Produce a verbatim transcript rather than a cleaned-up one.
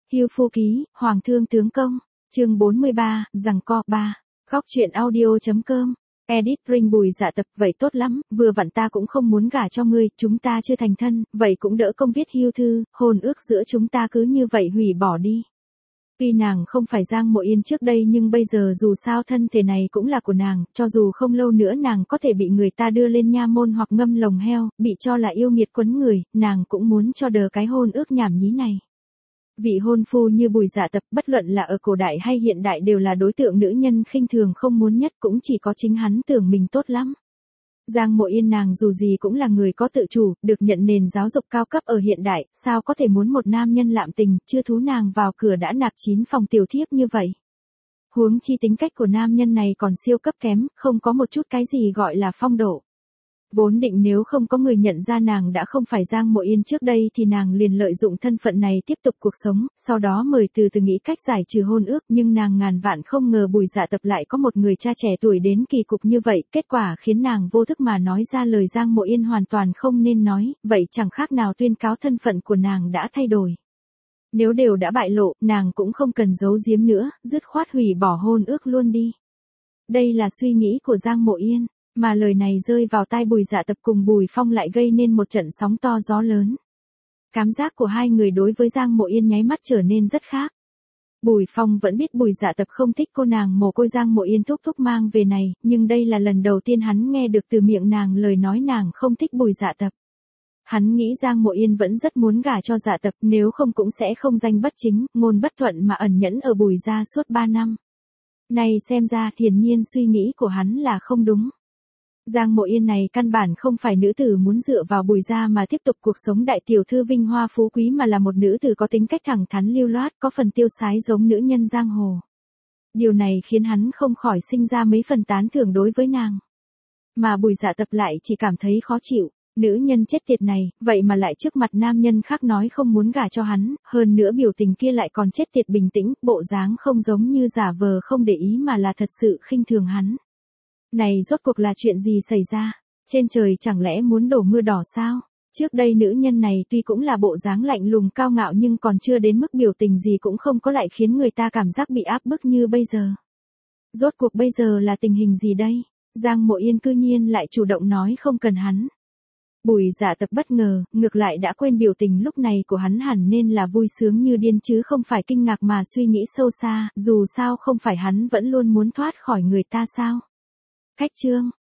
Hưu Phu Ký, Hoàng thương tướng công, chương bốn mươi ba, giằng co ba. Góc truyện audio.com. Edit Ring Bùi Dạ Tập, vậy tốt lắm, vừa vặn ta cũng không muốn gả cho ngươi, chúng ta chưa thành thân, vậy cũng đỡ công viết hưu thư, hôn ước giữa chúng ta cứ như vậy hủy bỏ đi. Tuy nàng không phải Giang Mộ Yên trước đây nhưng bây giờ dù sao thân thể này cũng là của nàng, cho dù không lâu nữa nàng có thể bị người ta đưa lên nha môn hoặc ngâm lồng heo, bị cho là yêu nghiệt quấn người, nàng cũng muốn cho đờ cái hôn ước nhảm nhí này. Vị hôn phu như Bùi Dạ Tập, bất luận là ở cổ đại hay hiện đại đều là đối tượng nữ nhân khinh thường không muốn nhất, cũng chỉ có chính hắn tưởng mình tốt lắm. Giang Mộ Yên nàng dù gì cũng là người có tự chủ, được nhận nền giáo dục cao cấp ở hiện đại, sao có thể muốn một nam nhân lạm tình, chưa thú nàng vào cửa đã nạp chín phòng tiểu thiếp như vậy. Huống chi tính cách của nam nhân này còn siêu cấp kém, không có một chút cái gì gọi là phong độ. Vốn định nếu không có người nhận ra nàng đã không phải Giang Mộ Yên trước đây thì nàng liền lợi dụng thân phận này tiếp tục cuộc sống, sau đó mời từ từ nghĩ cách giải trừ hôn ước, nhưng nàng ngàn vạn không ngờ Bùi Dạ Tập lại có một người cha trẻ tuổi đến kỳ cục như vậy, kết quả khiến nàng vô thức mà nói ra lời Giang Mộ Yên hoàn toàn không nên nói, vậy chẳng khác nào tuyên cáo thân phận của nàng đã thay đổi. Nếu đều đã bại lộ, nàng cũng không cần giấu giếm nữa, dứt khoát hủy bỏ hôn ước luôn đi. Đây là suy nghĩ của Giang Mộ Yên. Mà lời này rơi vào tai Bùi Dạ Tập cùng Bùi Phong lại gây nên một trận sóng to gió lớn. Cảm giác của hai người đối với Giang Mộ Yên nháy mắt trở nên rất khác. Bùi Phong vẫn biết Bùi Dạ Tập không thích cô nàng mồ côi Giang Mộ Yên thúc thúc mang về này, nhưng đây là lần đầu tiên hắn nghe được từ miệng nàng lời nói nàng không thích Bùi Dạ Tập. Hắn nghĩ Giang Mộ Yên vẫn rất muốn gả cho Dạ Tập, nếu không cũng sẽ không danh bất chính, ngôn bất thuận mà ẩn nhẫn ở Bùi gia suốt ba năm. Này xem ra, hiển nhiên suy nghĩ của hắn là không đúng. Giang Mộ Yên này căn bản không phải nữ tử muốn dựa vào Bùi gia mà tiếp tục cuộc sống đại tiểu thư vinh hoa phú quý mà là một nữ tử có tính cách thẳng thắn lưu loát, có phần tiêu sái giống nữ nhân giang hồ. Điều này khiến hắn không khỏi sinh ra mấy phần tán thưởng đối với nàng. Mà Bùi Dạ Tập lại chỉ cảm thấy khó chịu, nữ nhân chết tiệt này, vậy mà lại trước mặt nam nhân khác nói không muốn gả cho hắn, hơn nữa biểu tình kia lại còn chết tiệt bình tĩnh, bộ dáng không giống như giả vờ không để ý mà là thật sự khinh thường hắn. Này rốt cuộc là chuyện gì xảy ra? Trên trời chẳng lẽ muốn đổ mưa đỏ sao? Trước đây nữ nhân này tuy cũng là bộ dáng lạnh lùng cao ngạo nhưng còn chưa đến mức biểu tình gì cũng không có lại khiến người ta cảm giác bị áp bức như bây giờ. Rốt cuộc bây giờ là tình hình gì đây? Giang Mộ Yên cư nhiên lại chủ động nói không cần hắn. Bùi Dạ Tập bất ngờ, ngược lại đã quên biểu tình lúc này của hắn hẳn nên là vui sướng như điên chứ không phải kinh ngạc mà suy nghĩ sâu xa, dù sao không phải hắn vẫn luôn muốn thoát khỏi người ta sao? Khách chương,